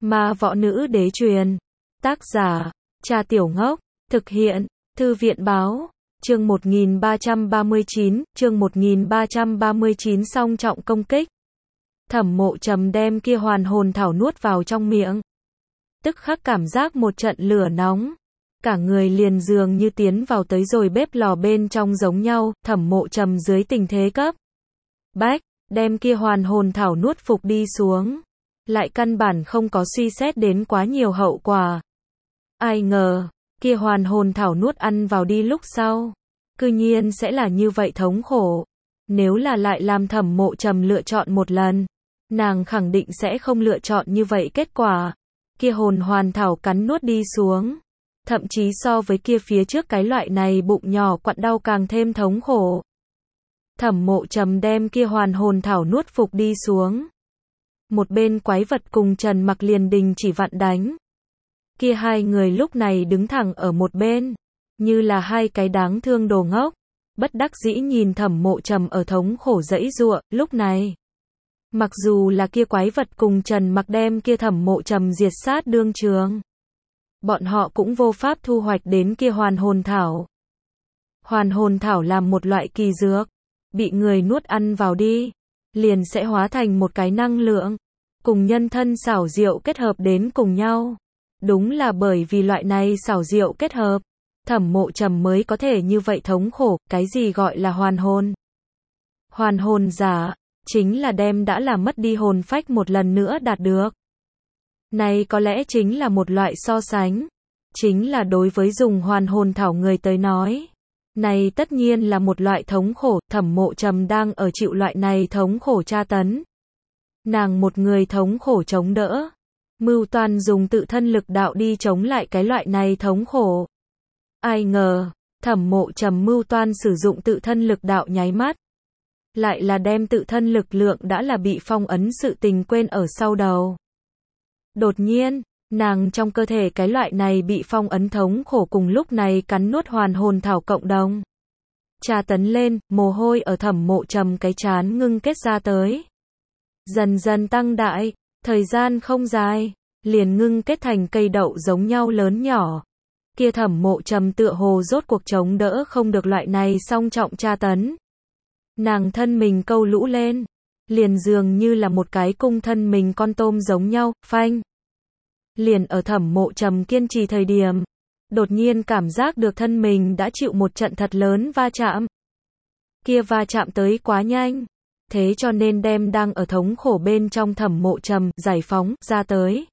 Ma Võ Nữ Đế truyền. Tác giả, Cha Tiểu Ngốc. Thực hiện, Thư viện Báo. Chương 1339, chương 1339 song trọng công kích. Thẩm Mộ Trầm đem kia hoàn hồn thảo nuốt vào trong miệng. Tức khắc cảm giác một trận lửa nóng. Cả người liền dường như tiến vào tới rồi bếp lò bên trong giống nhau. Thẩm Mộ Trầm dưới tình thế cấp bách, đem kia hoàn hồn thảo nuốt phục đi xuống. Lại căn bản không có suy xét đến quá nhiều hậu quả. Ai ngờ, kia hoàn hồn thảo nuốt ăn vào đi lúc sau, cư nhiên sẽ là như vậy thống khổ. Nếu là lại làm Thẩm Mộ Trầm lựa chọn một lần, nàng khẳng định sẽ không lựa chọn như vậy kết quả. Kia hồn hoàn thảo cắn nuốt đi xuống, thậm chí so với kia phía trước cái loại này bụng nhỏ quặn đau càng thêm thống khổ. Thẩm Mộ Trầm đem kia hoàn hồn thảo nuốt phục đi xuống. Một bên quái vật cùng Trần Mặc liền đình chỉ vặn đánh. Kia hai người lúc này đứng thẳng ở một bên, như là hai cái đáng thương đồ ngốc, bất đắc dĩ nhìn Thẩm Mộ Trầm ở thống khổ giãy giụa. Lúc này, mặc dù là kia quái vật cùng Trần Mặc đem kia Thẩm Mộ Trầm diệt sát đương trường, bọn họ cũng vô pháp thu hoạch đến kia hoàn hồn thảo. Hoàn hồn thảo làm một loại kỳ dược, bị người nuốt ăn vào đi, liền sẽ hóa thành một cái năng lượng, cùng nhân thân xảo diệu kết hợp đến cùng nhau. Đúng là bởi vì loại này xảo diệu kết hợp, Thẩm Mộ Trầm mới có thể như vậy thống khổ. Cái gì gọi là hoàn hồn? Hoàn hồn giả, chính là đem đã làm mất đi hồn phách một lần nữa đạt được. Này có lẽ chính là một loại so sánh, chính là đối với dùng hoàn hồn thảo người tới nói. Này tất nhiên là một loại thống khổ. Thẩm Mộ Trầm đang ở chịu loại này thống khổ tra tấn. Nàng một người thống khổ chống đỡ, mưu toan dùng tự thân lực đạo đi chống lại cái loại này thống khổ. Ai ngờ, Thẩm Mộ Trầm mưu toan sử dụng tự thân lực đạo nháy mắt, lại là đem tự thân lực lượng đã là bị phong ấn sự tình quên ở sau đầu. Đột nhiên, nàng trong cơ thể cái loại này bị phong ấn thống khổ cùng lúc này cắn nuốt hoàn hồn thảo cộng đồng tra tấn lên, mồ hôi ở Thẩm Mộ Trầm cái trán ngưng kết ra tới, dần dần tăng đại, thời gian không dài, liền ngưng kết thành cây đậu giống nhau lớn nhỏ. Kia Thẩm Mộ Trầm tựa hồ rốt cuộc chống đỡ không được loại này song trọng tra tấn. Nàng thân mình câu lũ lên, liền dường như là một cái cung thân mình con tôm giống nhau, phanh. Liền ở Thẩm Mộ Trầm kiên trì thời điểm, đột nhiên cảm giác được thân mình đã chịu một trận thật lớn va chạm. Kia va chạm tới quá nhanh, thế cho nên đem đang ở thống khổ bên trong Thẩm Mộ Trầm giải phóng ra tới.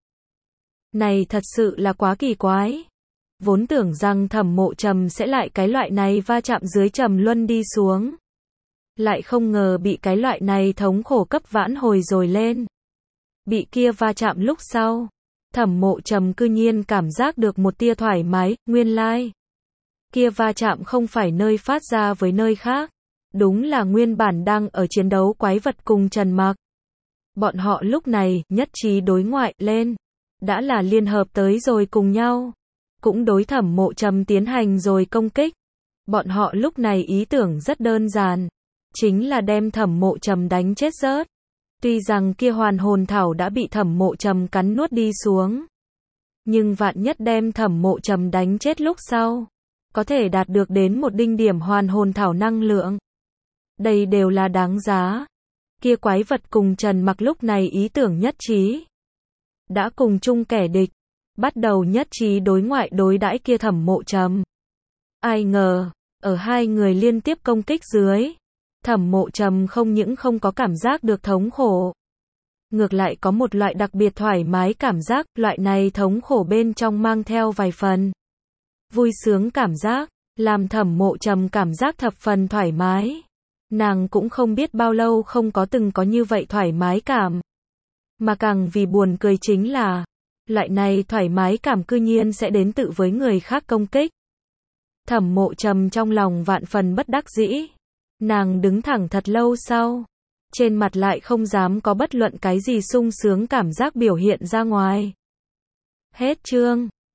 Này thật sự là quá kỳ quái. Vốn tưởng rằng Thẩm Mộ Trầm sẽ lại cái loại này va chạm dưới trầm luân đi xuống, lại không ngờ bị cái loại này thống khổ cấp vãn hồi rồi lên. Bị kia va chạm lúc sau, Thẩm Mộ Trầm cư nhiên cảm giác được một tia thoải mái. Nguyên lai, kia va chạm không phải nơi phát ra với nơi khác, đúng là nguyên bản đang ở chiến đấu quái vật cùng Trần Mặc. Bọn họ lúc này nhất trí đối ngoại lên, đã là liên hợp tới rồi cùng nhau, cũng đối Thẩm Mộ Trầm tiến hành rồi công kích. Bọn họ lúc này ý tưởng rất đơn giản, chính là đem Thẩm Mộ Trầm đánh chết rớt. Tuy rằng kia hoàn hồn thảo đã bị Thẩm Mộ Trầm cắn nuốt đi xuống, nhưng vạn nhất đem Thẩm Mộ Trầm đánh chết lúc sau, có thể đạt được đến một đinh điểm hoàn hồn thảo năng lượng. Đây đều là đáng giá. Kia quái vật cùng Trần Mặc lúc này ý tưởng nhất trí, đã cùng chung kẻ địch, bắt đầu nhất trí đối ngoại đối đãi kia Thẩm Mộ Trầm. Ai ngờ, ở hai người liên tiếp công kích dưới, Thẩm Mộ Trầm không những không có cảm giác được thống khổ, ngược lại có một loại đặc biệt thoải mái cảm giác. Loại này thống khổ bên trong mang theo vài phần vui sướng cảm giác, làm Thẩm Mộ Trầm cảm giác thập phần thoải mái. Nàng cũng không biết bao lâu không có từng có như vậy thoải mái cảm. Mà càng vì buồn cười chính là, loại này thoải mái cảm cư nhiên sẽ đến tự với người khác công kích. Thẩm Mộ Trầm trong lòng vạn phần bất đắc dĩ. Nàng đứng thẳng thật lâu sau, trên mặt lại không dám có bất luận cái gì sung sướng cảm giác biểu hiện ra ngoài. Hết chương.